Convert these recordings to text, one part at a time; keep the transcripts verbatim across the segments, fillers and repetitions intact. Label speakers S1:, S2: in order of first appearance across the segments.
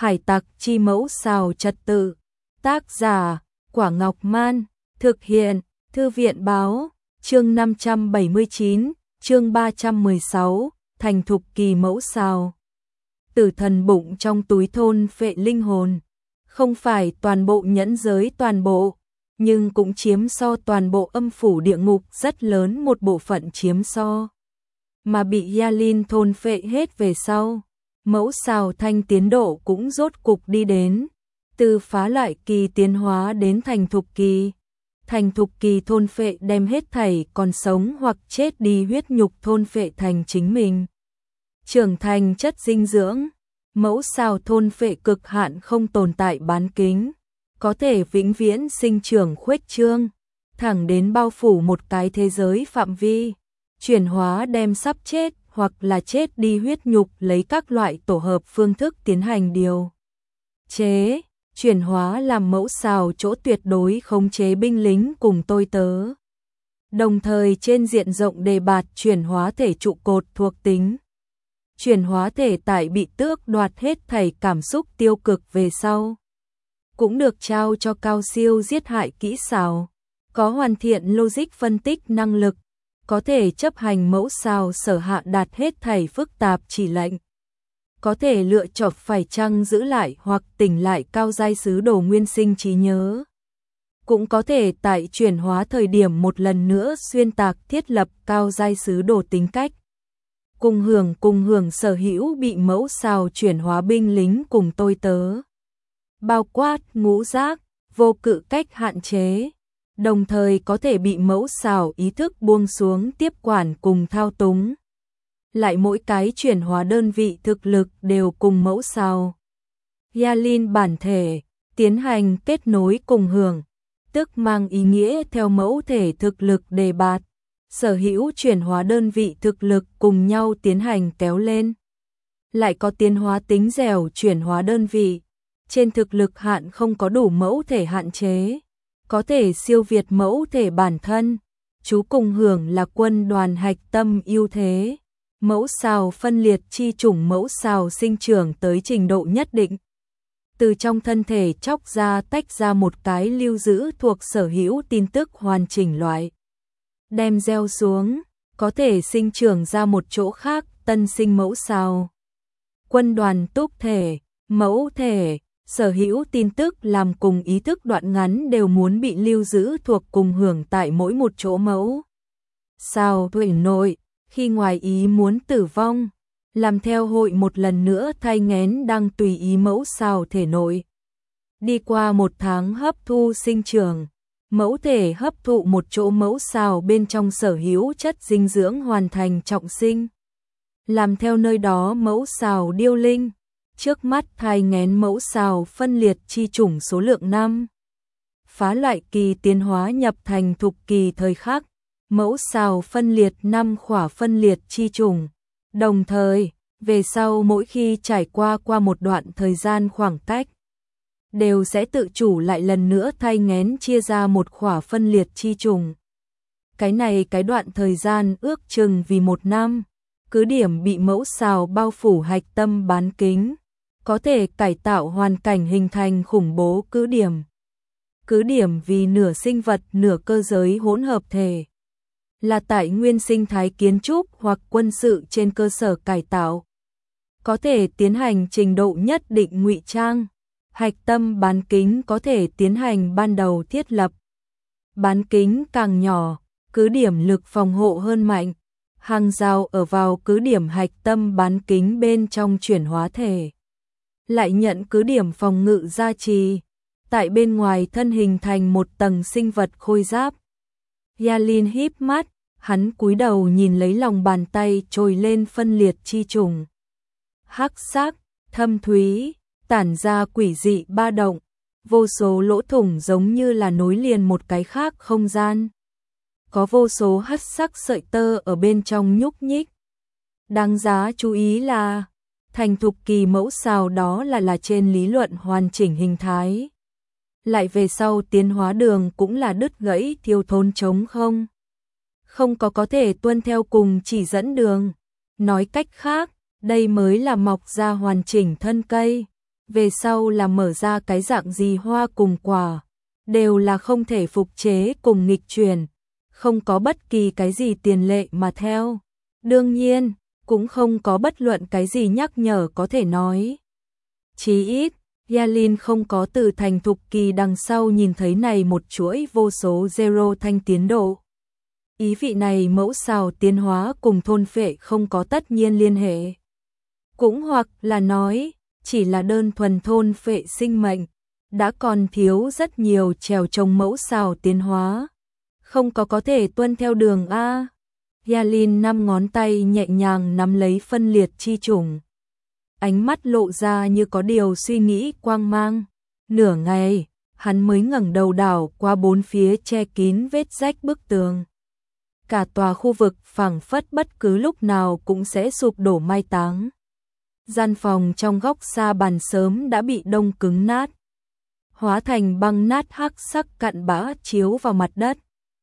S1: Hải tặc chi mẫu xào trật tự. Tác giả, Quả Ngọc Man. Thực hiện, Thư viện báo. Chương năm trăm bảy mươi chín, chương ba trăm mười sáu, thành thục kỳ mẫu xào. Tử thần bụng trong túi thôn phệ linh hồn. Không phải toàn bộ nhẫn giới toàn bộ, nhưng cũng chiếm so toàn bộ âm phủ địa ngục rất lớn một bộ phận chiếm so. Mà bị Yalin thôn phệ hết về sau, mẫu xào thanh tiến độ cũng rốt cục đi đến. Từ phá loại kỳ tiến hóa đến thành thục kỳ. Thành thục kỳ thôn phệ đem hết thảy còn sống hoặc chết đi huyết nhục thôn phệ thành chính mình. Trưởng thành chất dinh dưỡng, mẫu xào thôn phệ cực hạn không tồn tại bán kính, có thể vĩnh viễn sinh trưởng khuếch trương, thẳng đến bao phủ một cái thế giới phạm vi, chuyển hóa đem sắp chết hoặc là chết đi huyết nhục lấy các loại tổ hợp phương thức tiến hành điều chế, chuyển hóa làm mẫu xào chỗ tuyệt đối khống chế binh lính cùng tôi tớ. Đồng thời trên diện rộng đề bạt chuyển hóa thể trụ cột thuộc tính. Chuyển hóa thể tại bị tước đoạt hết thảy cảm xúc tiêu cực về sau. Cũng được trao cho cao siêu giết hại kỹ xảo, có hoàn thiện logic phân tích năng lực, có thể chấp hành mẫu xào sở hạ đạt hết thảy phức tạp chỉ lệnh. Có thể lựa chọn phải chăng giữ lại hoặc tỉnh lại cao giai sứ đồ nguyên sinh trí nhớ. Cũng có thể tại chuyển hóa thời điểm một lần nữa xuyên tạc thiết lập cao giai sứ đồ tính cách. Cùng hưởng cùng hưởng sở hữu bị mẫu xào chuyển hóa binh lính cùng tôi tớ. Bao quát ngũ giác, vô cự cách hạn chế. Đồng thời có thể bị mẫu xào ý thức buông xuống tiếp quản cùng thao túng. Lại mỗi cái chuyển hóa đơn vị thực lực đều cùng mẫu xào. Yalin bản thể, tiến hành kết nối cùng hưởng, tức mang ý nghĩa theo mẫu thể thực lực đề bạt. Sở hữu chuyển hóa đơn vị thực lực cùng nhau tiến hành kéo lên. Lại có tiến hóa tính dẻo chuyển hóa đơn vị. Trên thực lực hạn không có đủ mẫu thể hạn chế. Có thể siêu việt mẫu thể bản thân. Chú cùng hưởng là quân đoàn hạch tâm ưu thế. Mẫu xào phân liệt chi chủng mẫu xào sinh trưởng tới trình độ nhất định. Từ trong thân thể chóc ra tách ra một cái lưu giữ thuộc sở hữu tin tức hoàn chỉnh loại. Đem gieo xuống, có thể sinh trưởng ra một chỗ khác, tân sinh mẫu xào. Quân đoàn túc thể, mẫu thể, sở hữu tin tức làm cùng ý thức đoạn ngắn đều muốn bị lưu giữ thuộc cùng hưởng tại mỗi một chỗ mẫu xào thể nội, khi ngoài ý muốn tử vong, làm theo hội một lần nữa thay nghén đang tùy ý mẫu xào thể nội. Đi qua một tháng hấp thu sinh trưởng. Mẫu thể hấp thụ một chỗ mẫu xào bên trong sở hữu chất dinh dưỡng hoàn thành trọng sinh. Làm theo nơi đó mẫu xào điêu linh. Trước mắt thai nghén mẫu xào phân liệt chi chủng số lượng năm. Phá loại kỳ tiến hóa nhập thành thục kỳ thời khắc. Mẫu xào phân liệt năm khỏa phân liệt chi chủng. Đồng thời, về sau mỗi khi trải qua qua một đoạn thời gian khoảng cách, đều sẽ tự chủ lại lần nữa thay nghén chia ra một khỏa phân liệt chi trùng. Cái này cái đoạn thời gian ước chừng vì một năm, cứ điểm bị mẫu xào bao phủ hạch tâm bán kính, có thể cải tạo hoàn cảnh hình thành khủng bố cứ điểm. Cứ điểm vì nửa sinh vật nửa cơ giới hỗn hợp thể, là tại nguyên sinh thái kiến trúc hoặc quân sự trên cơ sở cải tạo. Có thể tiến hành trình độ nhất định ngụy trang. Hạch tâm bán kính có thể tiến hành ban đầu thiết lập. Bán kính càng nhỏ, cứ điểm lực phòng hộ hơn mạnh. Hàng rào ở vào cứ điểm hạch tâm bán kính bên trong chuyển hóa thể. Lại nhận cứ điểm phòng ngự gia trì. Tại bên ngoài thân hình thành một tầng sinh vật khôi giáp. Yalin híp mắt, hắn cúi đầu nhìn lấy lòng bàn tay trồi lên phân liệt chi trùng. Hắc sắc, thâm thúy. Tản ra quỷ dị ba động, vô số lỗ thủng giống như là nối liền một cái khác không gian. Có vô số hắc sắc sợi tơ ở bên trong nhúc nhích. Đáng giá chú ý là, thành thục kỳ mẫu xào đó là là trên lý luận hoàn chỉnh hình thái. Lại về sau tiến hóa đường cũng là đứt gãy thiếu thốn trống không. Không có có thể tuân theo cùng chỉ dẫn đường. Nói cách khác, đây mới là mọc ra hoàn chỉnh thân cây. về sau là mở ra cái dạng gì hoa cùng quả, đều là không thể phục chế cùng nghịch chuyển, không có bất kỳ cái gì tiền lệ mà theo. Đương nhiên, cũng không có bất luận cái gì nhắc nhở có thể nói. Chí ít, Yalin không có từ thành thục kỳ đằng sau nhìn thấy này một chuỗi vô số zero thanh tiến độ. Ý vị này mẫu xào tiến hóa cùng thôn phệ không có tất nhiên liên hệ. Cũng hoặc là nói, chỉ là đơn thuần thôn phệ sinh mệnh, đã còn thiếu rất nhiều trèo trồng mẫu xào tiến hóa. Không có có thể tuân theo đường A. Yalin năm ngón tay nhẹ nhàng nắm lấy phân liệt chi chủng. Ánh mắt lộ ra như có điều suy nghĩ quang mang. Nửa ngày, hắn mới ngẩng đầu đảo qua bốn phía che kín vết rách bức tường. Cả tòa khu vực phảng phất bất cứ lúc nào cũng sẽ sụp đổ mai táng. Gian phòng trong góc xa bàn sớm đã bị đông cứng nát, hóa thành băng nát hắc sắc cặn bã chiếu vào mặt đất.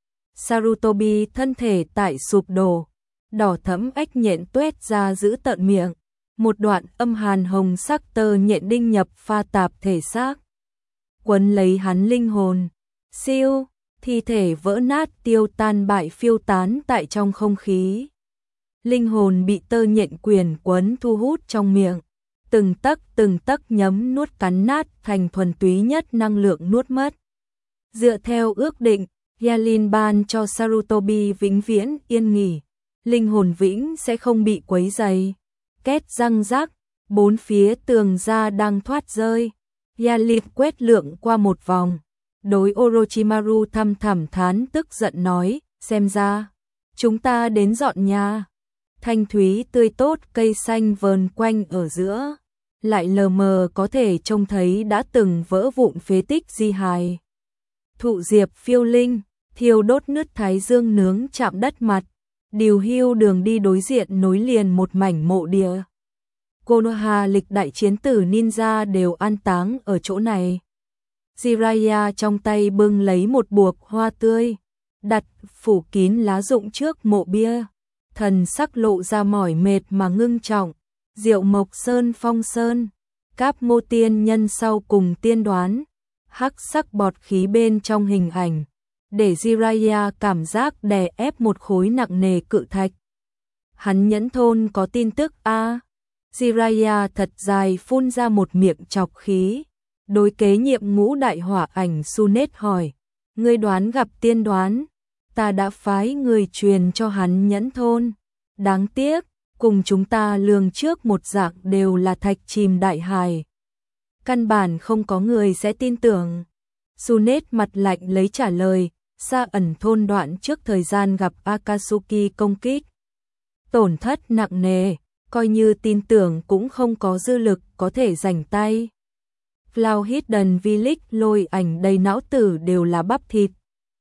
S1: Sarutobi thân thể tại sụp đổ, đỏ thẫm ếch nhện tuét ra giữ tợn miệng, một đoạn âm hàn hồng sắc tơ nhện đinh nhập pha tạp thể xác, quấn lấy hắn linh hồn. Siêu, thi thể vỡ nát tiêu tan bại phiêu tán tại trong không khí. Linh hồn bị tơ nhện quyền quấn thu hút trong miệng, từng tấc từng tấc nhấm nuốt cắn nát thành thuần túy nhất năng lượng nuốt mất. Dựa theo ước định, Yalin ban cho Sarutobi vĩnh viễn yên nghỉ, linh hồn vĩnh sẽ không bị quấy rầy. Két răng rắc, bốn phía tường ra đang thoát rơi. Yalin quét lượng qua một vòng, đối Orochimaru thầm thẳm thán tức giận nói, xem ra, chúng ta đến dọn nhà. Thanh thúy tươi tốt cây xanh vờn quanh ở giữa, lại lờ mờ có thể trông thấy đã từng vỡ vụn phế tích di hài. Thụ diệp phiêu linh, thiêu đốt nứt thái dương nướng chạm đất mặt, điều hưu đường đi đối diện nối liền một mảnh mộ địa. Konoha lịch đại chiến tử ninja đều an táng ở chỗ này. Jiraiya trong tay bưng lấy một buộc hoa tươi, đặt phủ kín lá rụng trước mộ bia. Thần sắc lộ ra mỏi mệt mà ngưng trọng. Diệu Mộc Sơn Phong Sơn, Cáp Mô Tiên Nhân sau cùng tiên đoán, hắc sắc bọt khí bên trong hình ảnh, để Jiraiya cảm giác đè ép một khối nặng nề cự thạch. Hắn nhẫn thôn có tin tức a? À, Jiraiya thật dài phun ra một miệng chọc khí. Đối kế nhiệm ngũ đại hỏa ảnh Sunet hỏi, ngươi đoán gặp tiên đoán, ta đã phái người truyền cho hắn nhẫn thôn. Đáng tiếc, cùng chúng ta lường trước một dạng đều là thạch chìm đại hài. Căn bản không có người sẽ tin tưởng. Sunet mặt lạnh lấy trả lời, Sa ẩn thôn đoạn trước thời gian gặp Akatsuki công kích. Tổn thất nặng nề, coi như tin tưởng cũng không có dư lực có thể rảnh tay. Flow Hidden Village lôi ảnh đầy não tử đều là bắp thịt.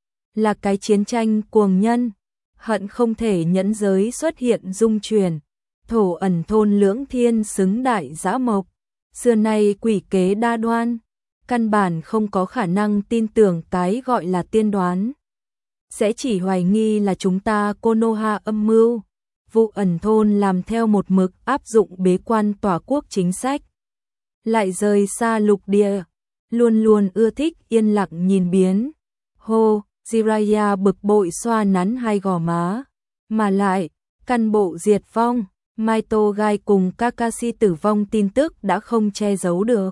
S1: Là cái chiến tranh cuồng nhân, hận không thể nhẫn giới xuất hiện dung chuyển. Thổ ẩn thôn lưỡng thiên xứng đại dã mộc, xưa nay quỷ kế đa đoan, căn bản không có khả năng tin tưởng cái gọi là tiên đoán. Sẽ chỉ hoài nghi là chúng ta Konoha âm mưu. Vụ ẩn thôn làm theo một mực áp dụng bế quan tỏa quốc chính sách. Lại rời xa lục địa, luôn luôn ưa thích yên lặng nhìn biến. Hô, Jiraiya bực bội xoa nắn hai gò má. Mà lại, căn bộ diệt vong, Maito Gai cùng Kakashi tử vong tin tức đã không che giấu được.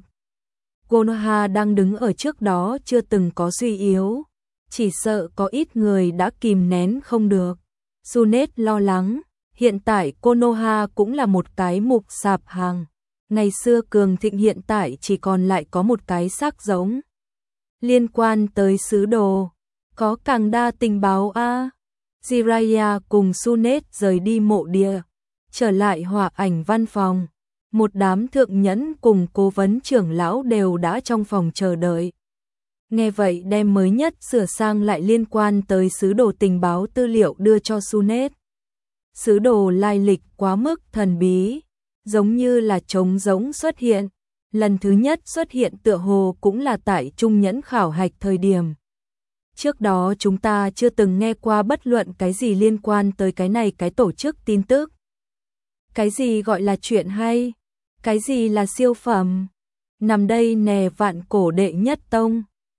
S1: Konoha đang đứng ở trước đó chưa từng có suy yếu. Chỉ sợ có ít người đã kìm nén không được. Sunet lo lắng, hiện tại Konoha cũng là một cái mục sạp hàng. Ngày xưa cường thịnh hiện tại chỉ còn lại có một cái xác giống. Liên quan tới sứ đồ, có càng đa tình báo a. À. Jiraiya cùng Sunet rời đi mộ địa, trở lại hỏa ảnh văn phòng. Một đám thượng nhẫn cùng cố vấn trưởng lão đều đã trong phòng chờ đợi. Nghe vậy đem mới nhất sửa sang lại liên quan tới sứ đồ tình báo tư liệu đưa cho Sunet. Sứ đồ lai lịch quá mức thần bí, giống như là trống rỗng xuất hiện. Lần thứ nhất xuất hiện tựa hồ cũng là tại Trung Nhẫn khảo hạch thời điểm. Trước đó chúng ta chưa từng nghe qua bất luận cái gì liên quan tới cái này cái tổ chức tin tức. Cái gì gọi là chuyện hay? Cái gì là siêu phẩm? nằm đây nè vạn cổ đệ nhất tông.